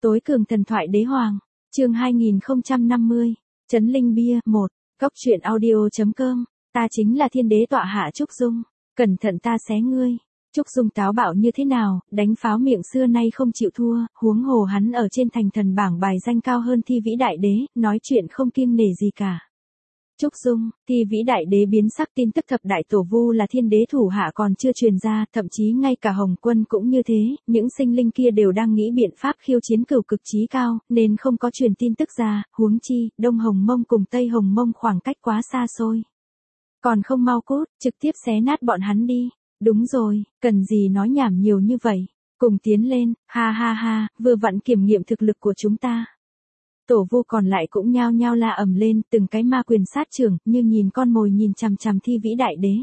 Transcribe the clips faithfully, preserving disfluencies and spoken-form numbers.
Tối cường thần thoại đế hoàng, chương hai nghìn không trăm năm mươi, Trấn Linh Bia, một, Cốc truyện audio.com, ta chính là thiên đế tọa hạ Trúc Dung, cẩn thận ta xé ngươi. Trúc Dung táo bạo như thế nào, đánh pháo miệng xưa nay không chịu thua, huống hồ hắn ở trên thành thần bảng bài danh cao hơn Thi Vĩ Đại Đế, nói chuyện không kiêng nể gì cả. Trúc Dung, Thi Vĩ Đại Đế biến sắc tin tức thập đại tổ vu là thiên đế thủ hạ còn chưa truyền ra, thậm chí ngay cả Hồng Quân cũng như thế, những sinh linh kia đều đang nghĩ biện pháp khiêu chiến cửu cực chí cao, nên không có truyền tin tức ra, huống chi, Đông Hồng Mông cùng Tây Hồng Mông khoảng cách quá xa xôi. Còn không mau cút, trực tiếp xé nát bọn hắn đi. Đúng rồi, cần gì nói nhảm nhiều như vậy, cùng tiến lên, ha ha ha, vừa vặn kiểm nghiệm thực lực của chúng ta. Tổ vu còn lại cũng nhao nhao la ầm lên, từng cái ma quyền sát trưởng, như nhìn con mồi nhìn chằm chằm Thi Vĩ Đại Đế.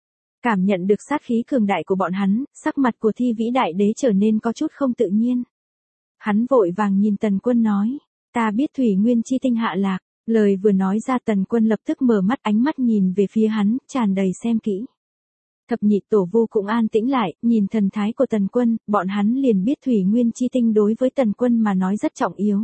Cảm nhận được sát khí cường đại của bọn hắn, sắc mặt của Thi Vĩ Đại Đế trở nên có chút không tự nhiên. Hắn vội vàng nhìn Tần Quân nói, ta biết Thủy Nguyên chi tinh hạ lạc, lời vừa nói ra Tần Quân lập tức mở mắt ánh mắt nhìn về phía hắn, tràn đầy xem kỹ. Thập nhị tổ vu cũng an tĩnh lại, nhìn thần thái của Tần Quân, bọn hắn liền biết Thủy Nguyên chi tinh đối với Tần Quân mà nói rất trọng yếu.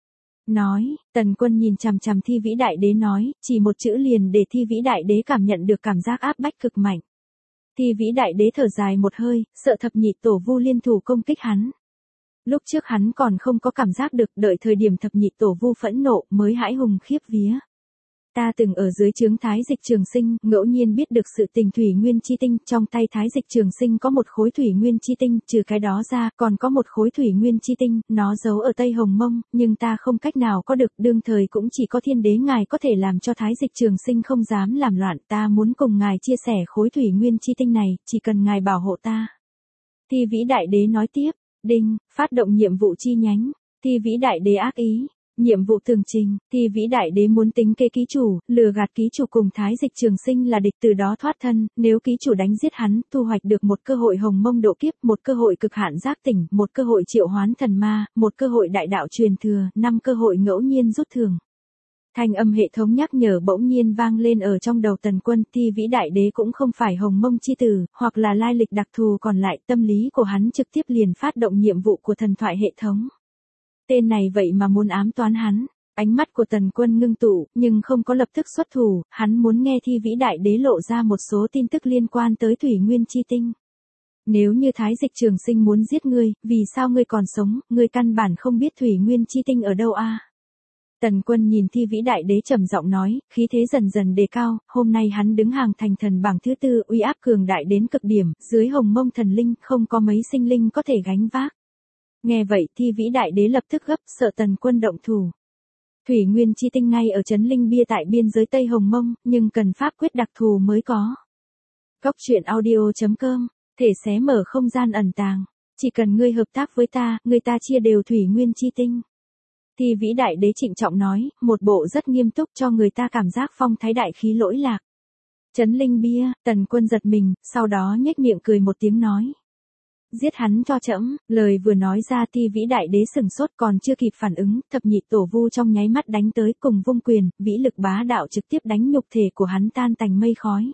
Nói, Tần Quân nhìn chằm chằm Thi Vĩ Đại Đế nói, chỉ một chữ liền để Thi Vĩ Đại Đế cảm nhận được cảm giác áp bách cực mạnh. Thi Vĩ Đại Đế thở dài một hơi, sợ thập nhị tổ vu liên thủ công kích hắn. Lúc trước hắn còn không có cảm giác được, đợi thời điểm thập nhị tổ vu phẫn nộ mới hãi hùng khiếp vía. Ta từng ở dưới trướng Thái Dịch Trường Sinh, ngẫu nhiên biết được sự tình Thủy Nguyên chi tinh, trong tay Thái Dịch Trường Sinh có một khối Thủy Nguyên chi tinh, trừ cái đó ra, còn có một khối Thủy Nguyên chi tinh, nó giấu ở Tây Hồng Mông, nhưng ta không cách nào có được, đương thời cũng chỉ có thiên đế ngài có thể làm cho Thái Dịch Trường Sinh không dám làm loạn, ta muốn cùng ngài chia sẻ khối Thủy Nguyên chi tinh này, chỉ cần ngài bảo hộ ta. Thi Vĩ Đại Đế nói tiếp, đinh, phát động nhiệm vụ chi nhánh, Thi Vĩ Đại Đế ác ý. Nhiệm vụ tường trình, Thi Vĩ Đại Đế muốn tính kế ký chủ, lừa gạt ký chủ cùng Thái Dịch Trường Sinh là địch, từ đó thoát thân, nếu ký chủ đánh giết hắn, thu hoạch được một cơ hội hồng mông độ kiếp, một cơ hội cực hạn giác tỉnh, một cơ hội triệu hoán thần ma, một cơ hội đại đạo truyền thừa, năm cơ hội ngẫu nhiên rút thưởng. Thanh âm hệ thống nhắc nhở bỗng nhiên vang lên ở trong đầu Tần Quân, Thi Vĩ Đại Đế cũng không phải hồng mông chi tử, hoặc là lai lịch đặc thù, còn lại tâm lý của hắn trực tiếp liền phát động nhiệm vụ của thần thoại hệ thống. Tên này vậy mà muốn ám toán hắn, ánh mắt của Tần Quân ngưng tụ, nhưng không có lập tức xuất thủ, hắn muốn nghe Thi Vĩ Đại Đế lộ ra một số tin tức liên quan tới Thủy Nguyên chi tinh. Nếu như Thái Dịch Trường Sinh muốn giết ngươi, vì sao ngươi còn sống, ngươi căn bản không biết Thủy Nguyên chi tinh ở đâu a? À? Tần Quân nhìn Thi Vĩ Đại Đế trầm giọng nói, khí thế dần dần đề cao, hôm nay hắn đứng hàng thành thần bảng thứ tư, uy áp cường đại đến cực điểm, dưới Hồng Mông thần linh, không có mấy sinh linh có thể gánh vác. Nghe vậy Thi Vĩ Đại Đế lập tức gấp, sợ Tần Quân động thủ. Thủy Nguyên chi tinh ngay ở Trấn Linh Bia tại biên giới Tây Hồng Mông, nhưng cần pháp quyết đặc thù mới có. Cốc truyện audio.com, thể xé mở không gian ẩn tàng, chỉ cần ngươi hợp tác với ta, người ta chia đều Thủy Nguyên chi tinh. Thi Vĩ Đại Đế trịnh trọng nói, một bộ rất nghiêm túc cho người ta cảm giác phong thái đại khí lỗi lạc. Trấn Linh Bia, Tần Quân giật mình, sau đó nhếch miệng cười một tiếng nói. Giết hắn cho trẫm, lời vừa nói ra Thi Vĩ Đại Đế sừng sốt còn chưa kịp phản ứng, thập nhị tổ vu trong nháy mắt đánh tới cùng vung quyền, vĩ lực bá đạo trực tiếp đánh nhục thể của hắn tan tành mây khói.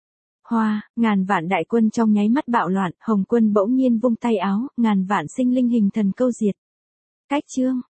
Hoa, ngàn vạn đại quân trong nháy mắt bạo loạn, Hồng Quân bỗng nhiên vung tay áo, ngàn vạn sinh linh hình thần câu diệt. Cách chương,